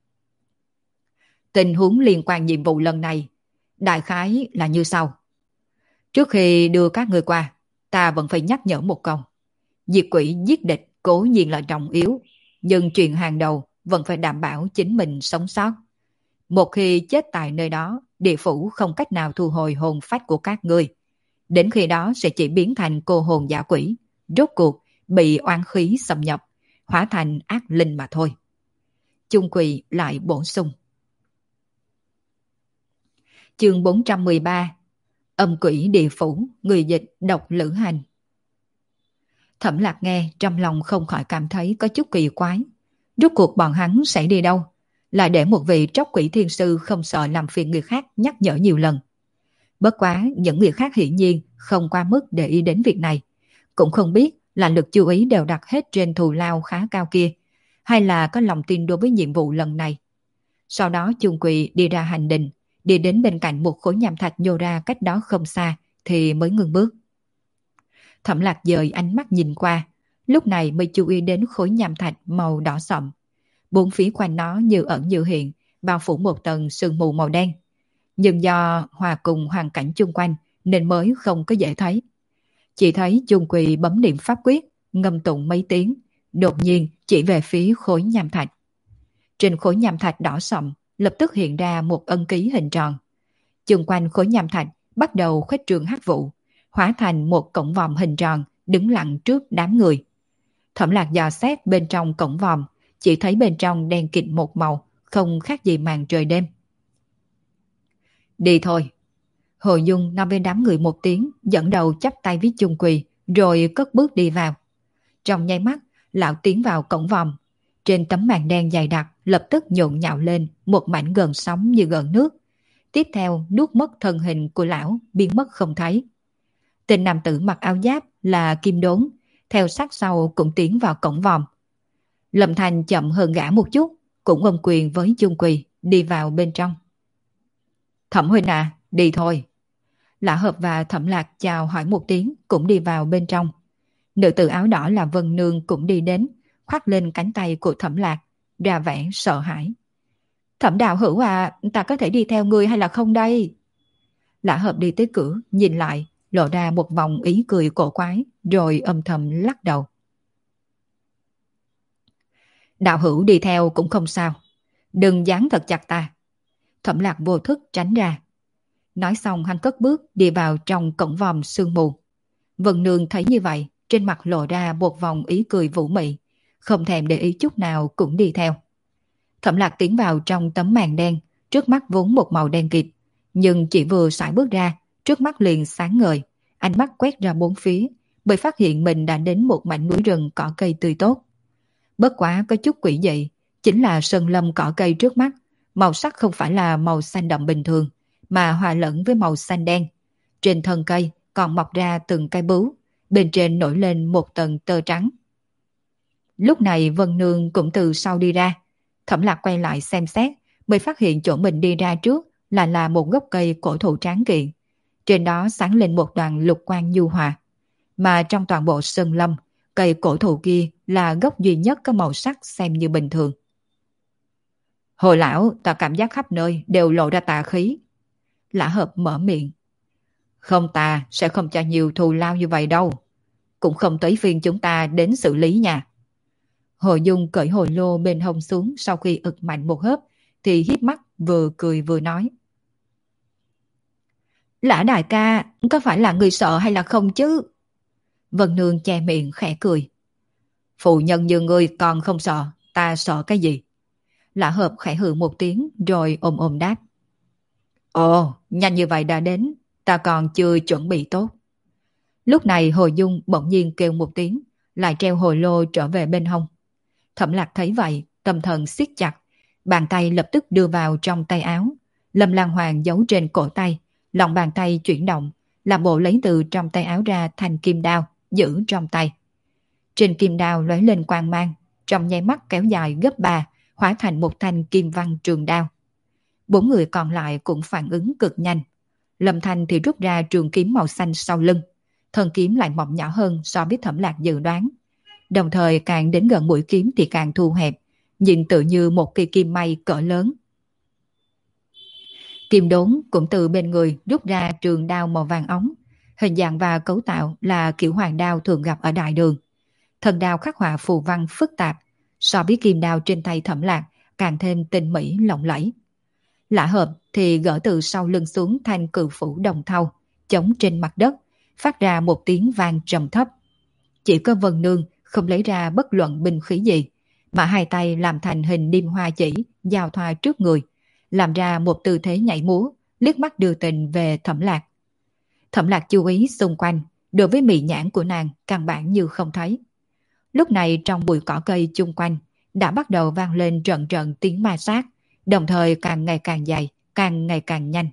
Tình huống liên quan nhiệm vụ lần này đại khái là như sau. Trước khi đưa các người qua, ta vẫn phải nhắc nhở một câu. Diệt quỷ giết địch cố nhiên là trọng yếu, nhưng chuyện hàng đầu vẫn phải đảm bảo chính mình sống sót. Một khi chết tại nơi đó, địa phủ không cách nào thu hồi hồn phách của các ngươi. Đến khi đó sẽ chỉ biến thành cô hồn giả quỷ, rốt cuộc bị oán khí xâm nhập, hóa thành ác linh mà thôi. Chung Quỳ lại bổ sung. Chương 413. Âm quỷ địa phủ, người dịch độc lữ hành. Thẩm Lạc nghe trong lòng không khỏi cảm thấy có chút kỳ quái. Rốt cuộc bọn hắn sẽ đi đâu? Lại để một vị tróc quỷ thiên sư không sợ làm phiền người khác nhắc nhở nhiều lần. Bất quá những người khác hiển nhiên không qua mức để ý đến việc này. Cũng không biết là lực chú ý đều đặt hết trên thù lao khá cao kia, hay là có lòng tin đối với nhiệm vụ lần này. Sau đó Chung Quỳ đi ra hành đình, đi đến bên cạnh một khối nham thạch nhô ra cách đó không xa thì mới ngừng bước. Thẩm Lạc dời ánh mắt nhìn qua, lúc này mới chú ý đến khối nham thạch màu đỏ sậm. Bốn phía quanh nó như ẩn như hiện, bao phủ một tầng sương mù màu đen. Nhưng do hòa cùng hoàn cảnh chung quanh nên mới không có dễ thấy. Chỉ thấy Chung Quỳ bấm niệm pháp quyết, ngâm tụng mấy tiếng, đột nhiên chỉ về phía khối nham thạch. Trên khối nham thạch đỏ sậm lập tức hiện ra một ân ký hình tròn. Chung quanh khối nham thạch bắt đầu khuếch trương hắc vụ, hóa thành một cổng vòm hình tròn đứng lặng trước đám người. Thẩm Lạc dò xét bên trong cổng vòm, chỉ thấy bên trong đen kịt một màu, không khác gì màn trời đêm. Đi thôi. Hồ Dung nói với đám người một tiếng, dẫn đầu chắp tay với Chung Quỳ, rồi cất bước đi vào. Trong nháy mắt, lão tiến vào cổng vòm. Trên tấm màn đen dày đặc lập tức nhộn nhạo lên một mảnh gợn sóng như gợn nước. Tiếp theo nuốt mất thân hình của lão, biến mất không thấy. Tên nam tử mặc áo giáp là Kim Đốn, theo sát sau cũng tiến vào cổng vòm. Lâm Thành chậm hơn gã một chút, cũng ôm quyền với Chung Quỳ, đi vào bên trong. Thẩm huynh à, đi thôi. Lã Hợp và Thẩm Lạc chào hỏi một tiếng, cũng đi vào bên trong. Nữ tử áo đỏ là Vân Nương cũng đi đến, khoác lên cánh tay của Thẩm Lạc, ra vẻ sợ hãi. Thẩm đạo hữu à, ta có thể đi theo ngươi hay là không đây? Lã Hợp đi tới cửa, nhìn lại, lộ ra một vòng ý cười cổ quái, rồi âm thầm lắc đầu. Đạo hữu đi theo cũng không sao, đừng dán thật chặt ta. Thẩm Lạc vô thức tránh ra. Nói xong hắn cất bước đi vào trong cổng vòm sương mù. Vân Nương thấy như vậy, trên mặt lộ ra một vòng ý cười vũ mị, không thèm để ý chút nào cũng đi theo. Thẩm Lạc tiến vào trong tấm màn đen, trước mắt vốn một màu đen kịt, nhưng chỉ vừa sải bước ra, trước mắt liền sáng ngời, ánh mắt quét ra bốn phía, bởi phát hiện mình đã đến một mảnh núi rừng cỏ cây tươi tốt. Bất quá có chút quỷ dị, chính là sơn lâm cỏ cây trước mắt, màu sắc không phải là màu xanh đậm bình thường, mà hòa lẫn với màu xanh đen. Trên thân cây còn mọc ra từng cây bướu, bên trên nổi lên một tầng tơ trắng. Lúc này Vân Nương cũng từ sau đi ra. Thẩm Lạc quay lại xem xét, mới phát hiện chỗ mình đi ra trước là một gốc cây cổ thụ tráng kiện. Trên đó sáng lên một đoàn lục quang nhu hòa. Mà trong toàn bộ sơn lâm, cây cổ thụ kia là gốc duy nhất có màu sắc xem như bình thường. Hồi lão, ta cảm giác khắp nơi đều lộ ra tà khí. Lã Hợp mở miệng. Không, ta sẽ không cho nhiều thù lao như vậy đâu. cũng không tới phiên chúng ta đến xử lý nha. Hồ Dung cởi hồ lô bên hông xuống sau khi ực mạnh một hớp, thì híp mắt vừa cười vừa nói. Lã đại ca, có phải là người sợ hay là không chứ? Vân Nương che miệng khẽ cười. Phụ nhân như ngươi còn không sợ, ta sợ cái gì? Lã Hợp khẽ hừ một tiếng rồi ôm ôm đáp. Ồ, nhanh như vậy đã đến, ta còn chưa chuẩn bị tốt. Lúc này Hồ Dung bỗng nhiên kêu một tiếng, lại treo hồ lô trở về bên hông. Thẩm Lạc thấy vậy, tâm thần siết chặt, bàn tay lập tức đưa vào trong tay áo. Lâm Lan Hoàng giấu trên cổ tay, lòng bàn tay chuyển động, làm bộ lấy từ trong tay áo ra thanh kim đao, giữ trong tay. Trên kim đao lóe lên quang mang, trong nháy mắt kéo dài gấp 3, hóa thành một thanh kim văn trường đao. 4 người còn lại cũng phản ứng cực nhanh. Lâm Thanh thì rút ra trường kiếm màu xanh sau lưng, thân kiếm lại mỏng nhỏ hơn so với Thẩm Lạc dự đoán. Đồng thời càng đến gần mũi kiếm thì càng thu hẹp, nhìn tự như một cây kim may cỡ lớn. Kim Đốn cũng từ bên người rút ra trường đao màu vàng óng, hình dạng và cấu tạo là kiểu hoàng đao thường gặp ở đại đường. Thân đao khắc họa phù văn phức tạp, so với kim đao trên tay Thẩm Lạc càng thêm tinh mỹ lộng lẫy. Lã Hợp thì gỡ từ sau lưng xuống thanh cự phủ đồng thau, chống trên mặt đất, phát ra một tiếng vang trầm thấp. Chỉ có Vân Nương không lấy ra bất luận binh khí gì, mà hai tay làm thành hình niêm hoa chỉ, giao thoa trước người, làm ra một tư thế nhảy múa, liếc mắt đưa tình về Thẩm Lạc. Thẩm Lạc chú ý xung quanh, đối với mị nhãn của nàng căn bản như không thấy. Lúc này trong bụi cỏ cây chung quanh đã bắt đầu vang lên trận trận tiếng ma sát, đồng thời càng ngày càng dày, càng ngày càng nhanh.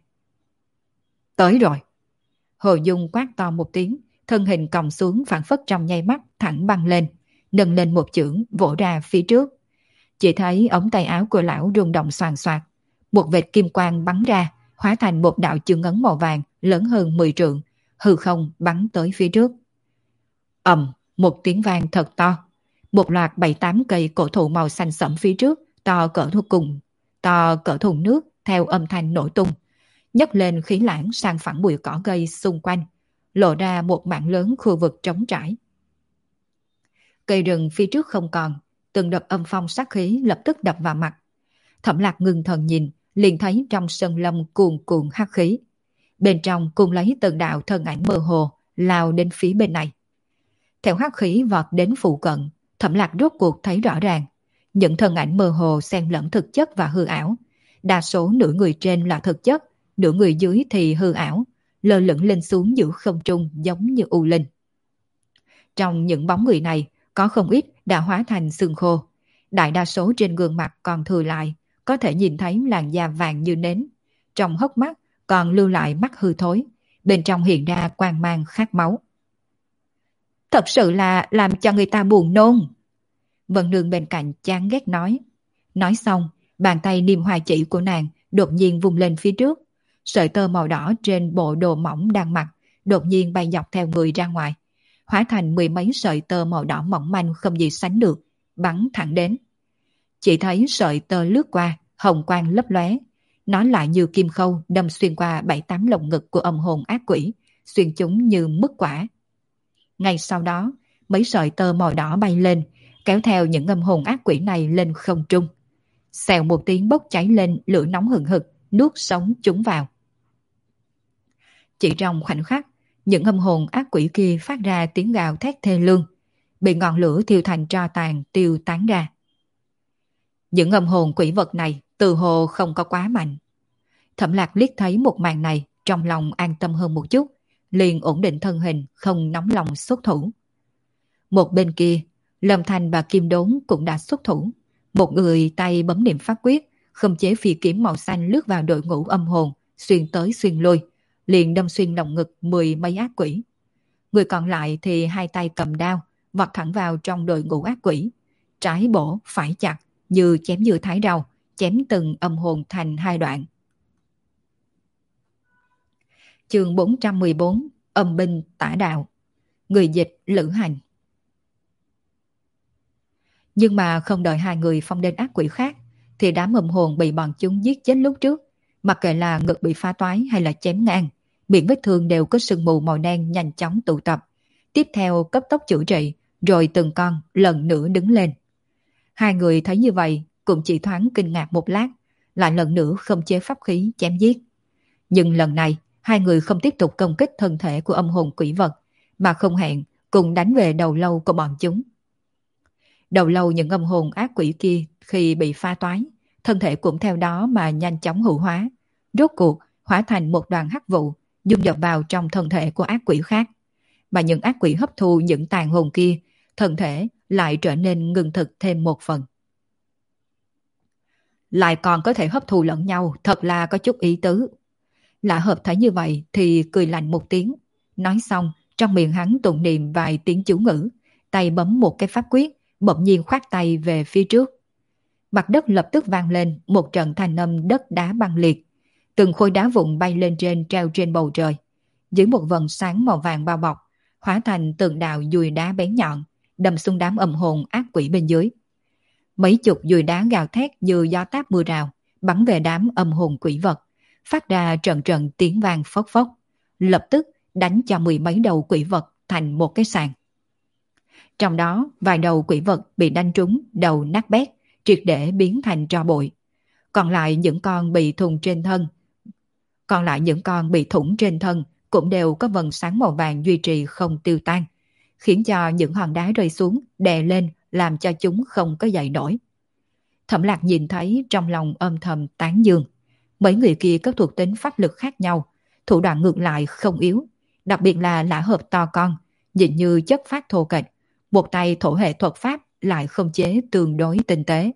Tới rồi. Hồ Dung quát to một tiếng, thân hình còng xuống phản phất trong nháy mắt thẳng băng lên, nâng lên một chưởng vỗ ra phía trước. Chỉ thấy ống tay áo của lão rung động xoàn xoạt, một vệt kim quang bắn ra, hóa thành một đạo chưởng ấn màu vàng lớn hơn 10 trượng, hư không bắn tới phía trước. Ầm, một tiếng vang thật to. Một loạt 7-8 cây cổ thụ màu xanh sẫm phía trước, to cỡ thùng nước, theo âm thanh nổ tung, nhấc lên khí lãng sang phẳng bụi cỏ cây xung quanh, lộ ra một mảng lớn khu vực trống trải. Cây rừng phía trước không còn, từng đợt âm phong sát khí lập tức đập vào mặt. Thẩm Lạc ngưng thần nhìn, liền thấy trong sân lâm cuồn cuộn hắc khí. Bên trong cùng lấy từng đạo thân ảnh mơ hồ lao đến phía bên này. Theo hắc khí vọt đến phụ cận, Thẩm Lạc rốt cuộc thấy rõ ràng, những thân ảnh mơ hồ xen lẫn thực chất và hư ảo. Đa số nửa người trên là thực chất, nửa người dưới thì hư ảo, lơ lửng lên xuống giữa không trung giống như u linh. Trong những bóng người này, có không ít đã hóa thành xương khô. Đại đa số trên gương mặt còn thừa lại, có thể nhìn thấy làn da vàng như nến. Trong hốc mắt còn lưu lại mắt hư thối, bên trong hiện ra quang mang khát máu. Thật sự là làm cho người ta buồn nôn. Vân Nương bên cạnh chán ghét nói. Nói xong, bàn tay niêm hoa chỉ của nàng đột nhiên vung lên phía trước. Sợi tơ màu đỏ trên bộ đồ mỏng đang mặc đột nhiên bay dọc theo người ra ngoài, hóa thành 10 mấy sợi tơ màu đỏ mỏng manh không gì sánh được, bắn thẳng đến. Chỉ thấy sợi tơ lướt qua, hồng quang lấp lóe, nó lại như kim khâu đâm xuyên qua 7-8 lồng ngực của âm hồn ác quỷ, xuyên chúng như mứt quả. Ngay sau đó, mấy sợi tơ màu đỏ bay lên, kéo theo những âm hồn ác quỷ này lên không trung. Xèo một tiếng bốc cháy lên, lửa nóng hừng hực, nuốt sống chúng vào. Chỉ trong khoảnh khắc, những âm hồn ác quỷ kia phát ra tiếng gào thét thê lương, bị ngọn lửa thiêu thành tro tàn tiêu tán ra. Những âm hồn quỷ vật này từ hồ không có quá mạnh. Thẩm Lạc liếc thấy một màn này, trong lòng an tâm hơn một chút, liền ổn định thân hình, không nóng lòng xuất thủ. Một bên kia, Lâm Thanh và Kim Đốn cũng đã xuất thủ. Một người tay bấm niệm pháp quyết, khống chế phi kiếm màu xanh lướt vào đội ngũ âm hồn, xuyên tới xuyên lui, liền đâm xuyên lồng ngực 10 mấy ác quỷ. Người còn lại thì hai tay cầm đao, vọt thẳng vào trong đội ngũ ác quỷ, trái bổ phải chặt, như chém dưa thái rau, chém từng âm hồn thành hai đoạn. Chương 414, âm binh tả đạo. Người dịch Lữ Hành. Nhưng mà không đợi hai người phong đến ác quỷ khác, thì đám âm hồn bị bọn chúng giết chết lúc trước, mặc kệ là ngực bị phá toái hay là chém ngang, miệng vết thương đều có sương mù màu đen nhanh chóng tụ tập, tiếp theo cấp tốc chữa trị, rồi từng con lần nữa đứng lên. Hai người thấy như vậy cũng chỉ thoáng kinh ngạc một lát, lại lần nữa không chế pháp khí chém giết. Nhưng lần này, hai người không tiếp tục công kích thân thể của âm hồn quỷ vật, mà không hẹn cùng đánh về đầu lâu của bọn chúng. Đầu lâu những âm hồn ác quỷ kia khi bị pha toái, thân thể cũng theo đó mà nhanh chóng hữu hóa, rốt cuộc hóa thành một đoàn hắc vụ, dung nhập vào trong thân thể của ác quỷ khác. Mà những ác quỷ hấp thu những tàn hồn kia, thân thể lại trở nên ngưng thực thêm một phần. Lại còn có thể hấp thụ lẫn nhau, thật là có chút ý tứ. Lã Hợp thấy như vậy thì cười lạnh một tiếng. Nói xong, trong miệng hắn tụng niệm vài tiếng chú ngữ, tay bấm một cái pháp quyết, bỗng nhiên khoát tay về phía trước. Mặt đất lập tức vang lên một trận thanh âm đất đá băng liệt. Từng khối đá vụn bay lên trên treo trên bầu trời. Dưới một vầng sáng màu vàng bao bọc, hóa thành từng đạo dùi đá bén nhọn, đâm xuống đám âm hồn ác quỷ bên dưới. Mấy chục dùi đá gào thét như gió táp mưa rào, bắn về đám âm hồn quỷ vật, phát ra trận trận tiếng vang phốc phốc, lập tức đánh cho mười mấy đầu quỷ vật thành một cái sàn. Trong đó, vài đầu quỷ vật bị đánh trúng, đầu nát bét, triệt để biến thành tro bụi. Còn lại những con bị thủng trên thân cũng đều có vầng sáng màu vàng duy trì không tiêu tan, khiến cho những hòn đá rơi xuống đè lên làm cho chúng không có dậy nổi. Thẩm Lạc nhìn thấy trong lòng âm thầm tán dương. Mấy người kia có thuộc tính pháp lực khác nhau, thủ đoạn ngược lại không yếu, đặc biệt là Lã Hợp to con, nhìn như chất phát thô kệch, một tay thổ hệ thuật pháp lại không chế tương đối tinh tế.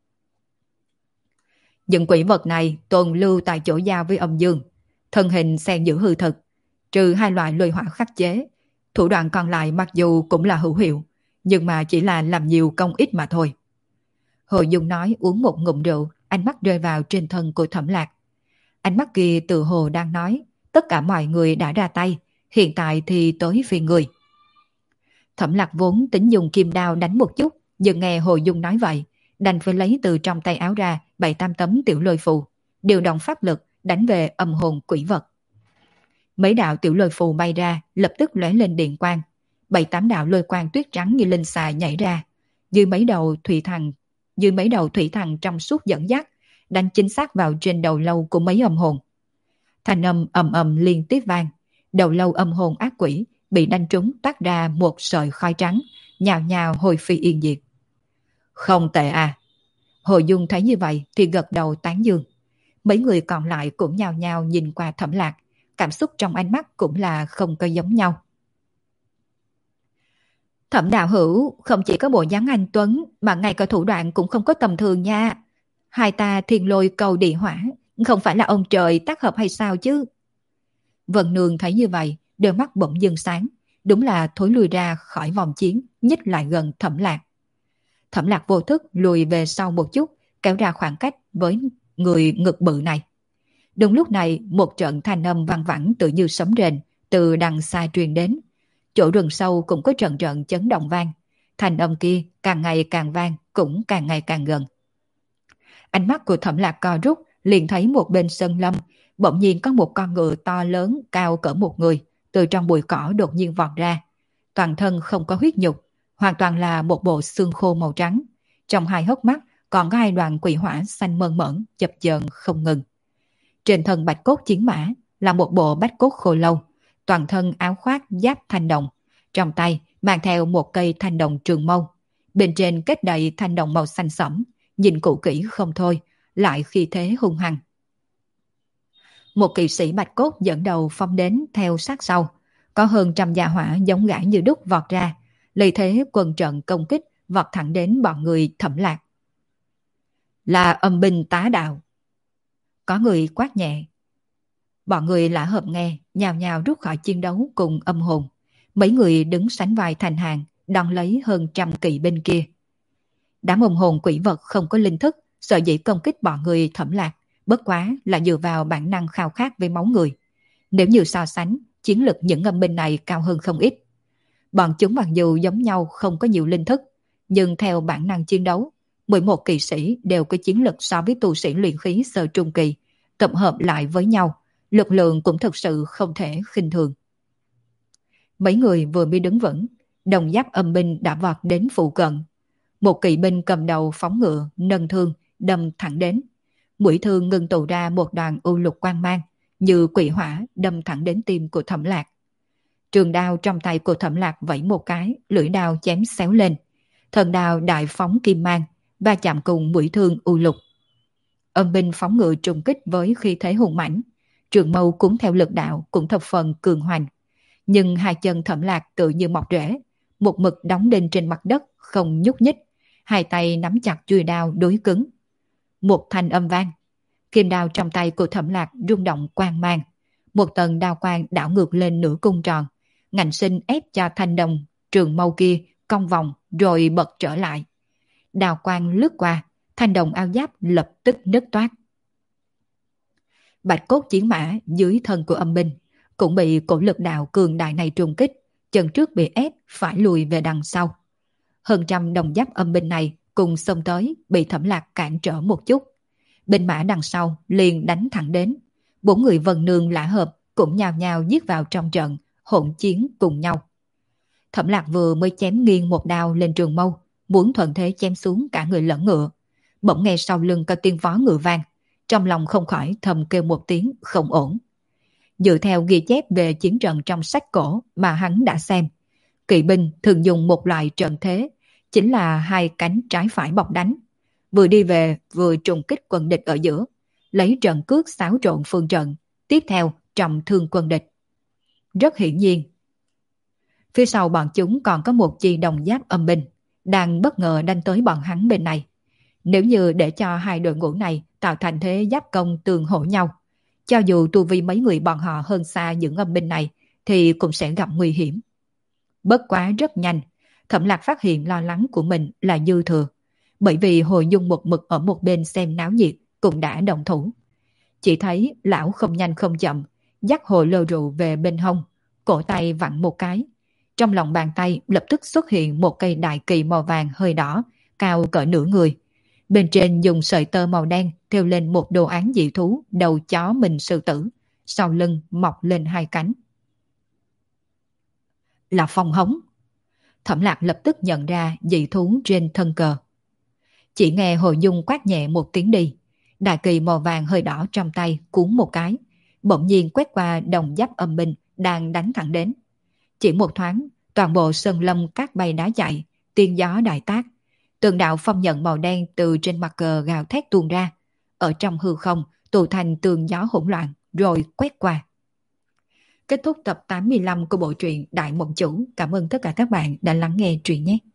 Những quỷ vật này tồn lưu tại chỗ giao với âm dương, thân hình xen giữ hư thực, trừ hai loại lôi hỏa khắc chế, thủ đoạn còn lại mặc dù cũng là hữu hiệu, nhưng mà chỉ là làm nhiều công ít mà thôi. Hồ Dung nói uống một ngụm rượu, ánh mắt rơi vào trên thân của Thẩm Lạc. Ánh mắt kia tự hồ đang nói, tất cả mọi người đã ra tay, hiện tại thì tới phiên người. Thẩm Lạc vốn tính dùng kim đao đánh một chút, nhưng nghe Hồ Dung nói vậy, đành phải lấy từ trong tay áo ra 7-8 tấm tiểu lôi phù, điều động pháp lực đánh về âm hồn quỷ vật. Mấy đạo tiểu lôi phù bay ra, lập tức lóe lên điện quang. 7-8 đạo lôi quang tuyết trắng như linh xà nhảy ra, dưới mấy đầu thủy thần trong suốt dẫn dắt, đánh chính xác vào trên đầu lâu của mấy âm hồn. Thanh âm ầm ầm liên tiếp vang, đầu lâu âm hồn ác quỷ bị đánh trúng toát ra một sợi khói trắng, nhào nhào hồi phi yên diệt. Không tệ à. Hồ Dung thấy như vậy thì gật đầu tán dương. Mấy người còn lại cũng nhào nhào nhìn qua Thẩm Lạc, cảm xúc trong ánh mắt cũng là không có giống nhau. Thẩm đạo hữu không chỉ có bộ dáng anh tuấn mà ngay cả thủ đoạn cũng không có tầm thường nha. Hai ta thiên lôi cầu địa hỏa, không phải là ông trời tác hợp hay sao chứ? Vân Nương thấy như vậy, đôi mắt bỗng dưng sáng, đúng là thối lùi ra khỏi vòng chiến, nhích lại gần Thẩm Lạc. Thẩm Lạc vô thức lùi về sau một chút, kéo ra khoảng cách với người ngực bự này. Đúng lúc này, một trận thanh âm vang vẳng tự như sấm rền từ đằng xa truyền đến. Chỗ rừng sâu cũng có trận trận chấn động vang. Thanh âm kia càng ngày càng vang, cũng càng ngày càng gần. Ánh mắt của Thẩm Lạc co rút, liền thấy một bên sân lâm, bỗng nhiên có một con ngựa to lớn cao cỡ một người, từ trong bụi cỏ đột nhiên vọt ra. Toàn thân không có huyết nhục, hoàn toàn là một bộ xương khô màu trắng. Trong hai hốc mắt còn có hai đoàn quỷ hỏa xanh mơn mởn chập chờn không ngừng. Trên thân bạch cốt chiến mã là một bộ bách cốt khô lâu, toàn thân áo khoác giáp thanh đồng, trong tay mang theo một cây thanh đồng trường mâu, bên trên kết đầy thanh đồng màu xanh sẫm, nhìn cũ kỹ không thôi, lại khí thế hung hăng. Một kỵ sĩ bạch cốt dẫn đầu phóng đến theo sát sau, có hơn 100 gia hỏa giống gã như đúc vọt ra, lợi thế quân trận công kích vọt thẳng đến bọn người Thẩm Lạc. Là âm binh tá đạo. Có người quát nhẹ. Bọn người Lã Hợp nghe, nhào nhào rút khỏi chiến đấu cùng âm hồn. Mấy người đứng sánh vai thành hàng, đón lấy hơn 100 kỵ binh kia. Đám âm hồn quỷ vật không có linh thức, sợ dĩ công kích bọn người Thẩm Lạc, bất quá là dựa vào bản năng khao khát với máu người. Nếu như so sánh, chiến lực những âm binh này cao hơn không ít. Bọn chúng mặc dù giống nhau không có nhiều linh thức, nhưng theo bản năng chiến đấu, 11 kỵ sĩ đều có chiến lực so với tu sĩ luyện khí sơ trung kỳ, tập hợp lại với nhau, lực lượng cũng thực sự không thể khinh thường. Mấy người vừa mới đứng vững, đồng giáp âm binh đã vọt đến phụ cận. Một kỵ binh cầm đầu phóng ngựa, nâng thương, đâm thẳng đến. Mũi thương ngưng tụ ra một đoàn u lục quang mang, như quỷ hỏa đâm thẳng đến tim của Thẩm Lạc. Trường đao trong tay của Thẩm Lạc vẫy một cái, lưỡi đao chém xéo lên. Thần đao đại phóng kim mang, va chạm cùng mũi thương u lục. Âm binh phóng ngựa trùng kích với khí thế hùng mãnh, trường mâu cũng theo lực đạo cũng thập phần cường hoành. Nhưng hai chân Thẩm Lạc tự như mọc rễ, một mực đóng đinh trên mặt đất không nhúc nhích, hai tay nắm chặt chuôi đao đối cứng. Một thanh âm vang, kim đao trong tay của Thẩm Lạc rung động quang mang, một tầng đao quang đảo ngược lên nửa cung tròn, ngạnh sinh ép cho thanh đồng trường mâu kia cong vòng rồi bật trở lại. Đao quang lướt qua, thanh đồng áo giáp lập tức nứt toát. Bạch cốt chiến mã dưới thân của âm binh cũng bị cổ lực đạo cường đại này trùng kích, chân trước bị ép phải lùi về đằng sau. Hơn trăm đồng giáp âm binh này cùng xông tới, bị Thẩm Lạc cản trở một chút. Binh mã đằng sau liền đánh thẳng đến. Bốn người Vân Nương Lã Hợp cũng nhào nhào giết vào trong trận, hỗn chiến cùng nhau. Thẩm Lạc vừa mới chém nghiêng một đao lên trường mâu, muốn thuận thế chém xuống cả người lẫn ngựa. Bỗng nghe sau lưng có tiếng vó ngựa vang, trong lòng không khỏi thầm kêu một tiếng không ổn. Dựa theo ghi chép về chiến trận trong sách cổ mà hắn đã xem, kỵ binh thường dùng một loại trận thế, chính là hai cánh trái phải bọc đánh, vừa đi về vừa trùng kích quân địch ở giữa, lấy trận cước xáo trộn phương trận, tiếp theo trọng thương quân địch. Rất hiển nhiên, phía sau bọn chúng còn có một chi đồng giáp âm binh, đang bất ngờ đánh tới bọn hắn bên này. Nếu như để cho hai đội ngũ này tạo thành thế giáp công tường hỗ nhau, cho dù tu vi mấy người bọn họ hơn xa những âm binh này, thì cũng sẽ gặp nguy hiểm. Bất quá rất nhanh, Thẩm Lạc phát hiện lo lắng của mình là dư thừa, bởi vì Hồ Dung một mực ở một bên xem náo nhiệt cũng đã động thủ. Chỉ thấy lão không nhanh không chậm, dắt hồ lô rượu về bên hông, cổ tay vặn một cái. Trong lòng bàn tay lập tức xuất hiện một cây đại kỳ màu vàng hơi đỏ, cao cỡ nửa người. Bên trên dùng sợi tơ màu đen thêu lên một đồ án dị thú đầu chó mình sư tử, sau lưng mọc lên hai cánh. Là phong hống. Thẩm Lạc lập tức nhận ra dị thú trên thân cờ. Chỉ nghe Hồ Dung quát nhẹ một tiếng đi, đại kỳ màu vàng hơi đỏ trong tay cuốn một cái, bỗng nhiên quét qua đồng giáp âm binh đang đánh thẳng đến. Chỉ một thoáng, toàn bộ sơn lâm cát bay đá chạy, tiên gió đại tác. Từng đạo phong nhận màu đen từ trên mặt cờ gào thét tuôn ra, ở trong hư không tụ thành tường gió hỗn loạn rồi quét qua. Kết thúc tập 85 của bộ truyện Đại Mộng Chủ. Cảm ơn tất cả các bạn đã lắng nghe truyện nhé.